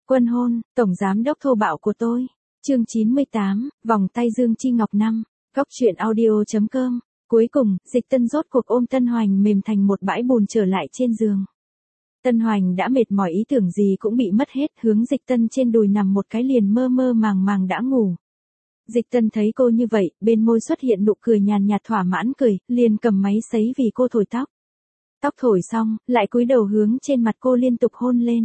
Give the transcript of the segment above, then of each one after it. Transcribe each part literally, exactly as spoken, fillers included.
Quân hôn, tổng giám đốc thô bạo của tôi. Chương chín mươi tám, vòng tay Dương Chi Ngọc năm. Góc truyện audio.com. Cuối cùng, Dịch Tân rốt cuộc ôm Tân Hoành mềm thành một bãi bùn trở lại trên giường. Tân Hoành đã mệt mỏi, ý tưởng gì cũng bị mất hết, hướng Dịch Tân trên đùi nằm một cái liền mơ mơ màng màng đã ngủ. Dịch Tân thấy cô như vậy, bên môi xuất hiện nụ cười nhàn nhạt thỏa mãn cười, liền cầm máy sấy vì cô thổi tóc. Tóc thổi xong, lại cúi đầu hướng trên mặt cô liên tục hôn lên.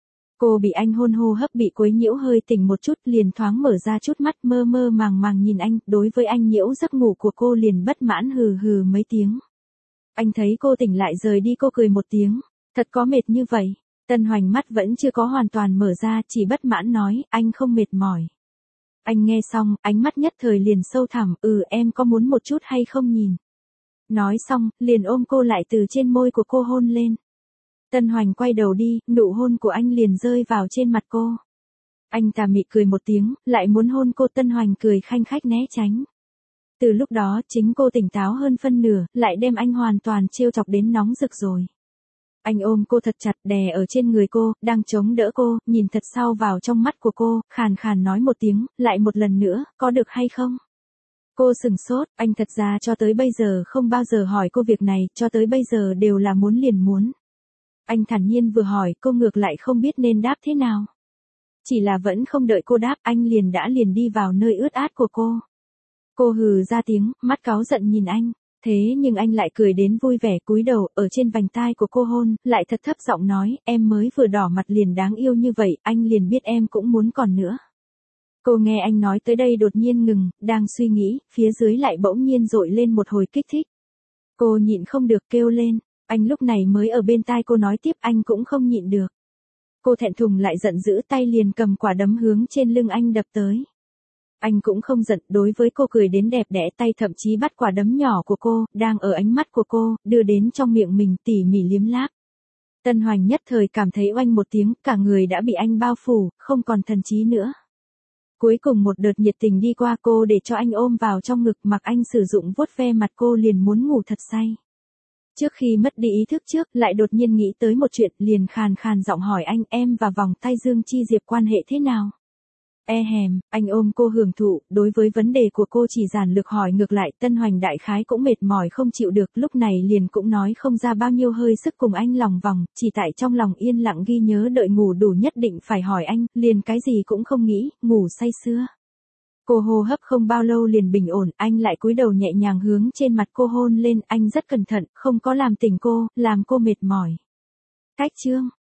Cô bị anh hôn hô hấp bị quấy nhiễu hơi tỉnh một chút, liền thoáng mở ra chút mắt mơ mơ màng màng nhìn anh, đối với anh nhiễu giấc ngủ của cô liền bất mãn hừ hừ mấy tiếng. Anh thấy cô tỉnh lại rời đi cô cười một tiếng, thật có mệt như vậy. Tân Hoành mắt vẫn chưa có hoàn toàn mở ra, chỉ bất mãn nói, anh không mệt mỏi. Anh nghe xong, ánh mắt nhất thời liền sâu thẳm, ừ em có muốn một chút hay không nhìn. Nói xong, liền ôm cô lại từ trên môi của cô hôn lên. Tân Hoành quay đầu đi, nụ hôn của anh liền rơi vào trên mặt cô. Anh tà mị cười một tiếng, lại muốn hôn cô. Tân Hoành cười khanh khách né tránh. Từ lúc đó, chính cô tỉnh táo hơn phân nửa, lại đem anh hoàn toàn trêu chọc đến nóng rực rồi. Anh ôm cô thật chặt, đè ở trên người cô, đang chống đỡ cô, nhìn thật sâu vào trong mắt của cô, khàn khàn nói một tiếng, lại một lần nữa, có được hay không? Cô sừng sốt, anh thật ra cho tới bây giờ không bao giờ hỏi cô việc này, cho tới bây giờ đều là muốn liền muốn. Anh thản nhiên vừa hỏi, cô ngược lại không biết nên đáp thế nào. Chỉ là vẫn không đợi cô đáp, anh liền đã liền đi vào nơi ướt át của cô. Cô hừ ra tiếng, mắt cáu giận nhìn anh. Thế nhưng anh lại cười đến vui vẻ, cúi đầu, ở trên vành tai của cô hôn, lại thật thấp giọng nói, em mới vừa đỏ mặt liền đáng yêu như vậy, anh liền biết em cũng muốn còn nữa. Cô nghe anh nói tới đây đột nhiên ngừng, đang suy nghĩ, phía dưới lại bỗng nhiên dội lên một hồi kích thích. Cô nhịn không được kêu lên, anh lúc này mới ở bên tai cô nói tiếp, anh cũng không nhịn được. Cô thẹn thùng lại giận dữ, tay liền cầm quả đấm hướng trên lưng anh đập tới. Anh cũng không giận, đối với cô cười đến đẹp đẽ, tay thậm chí bắt quả đấm nhỏ của cô, đang ở ánh mắt của cô, đưa đến trong miệng mình tỉ mỉ liếm láp. Tân Hoành nhất thời cảm thấy oanh một tiếng, cả người đã bị anh bao phủ, không còn thần trí nữa. Cuối cùng một đợt nhiệt tình đi qua, cô để cho anh ôm vào trong ngực, mặc anh sử dụng vuốt ve mặt cô liền muốn ngủ thật say. Trước khi mất đi ý thức trước, lại đột nhiên nghĩ tới một chuyện, liền khàn khàn giọng hỏi anh, em và vòng tay Dương Chi Diệp quan hệ thế nào? E hèm, anh ôm cô hưởng thụ, đối với vấn đề của cô chỉ giản lược hỏi ngược lại. Tân Hoành đại khái cũng mệt mỏi không chịu được, lúc này liền cũng nói không ra bao nhiêu hơi sức cùng anh lòng vòng, chỉ tại trong lòng yên lặng ghi nhớ đợi ngủ đủ nhất định phải hỏi anh, liền cái gì cũng không nghĩ, ngủ say sưa. Cô hô hấp không bao lâu liền bình ổn, anh lại cúi đầu nhẹ nhàng hướng trên mặt cô hôn lên, anh rất cẩn thận, không có làm tỉnh cô, làm cô mệt mỏi. Cách chương.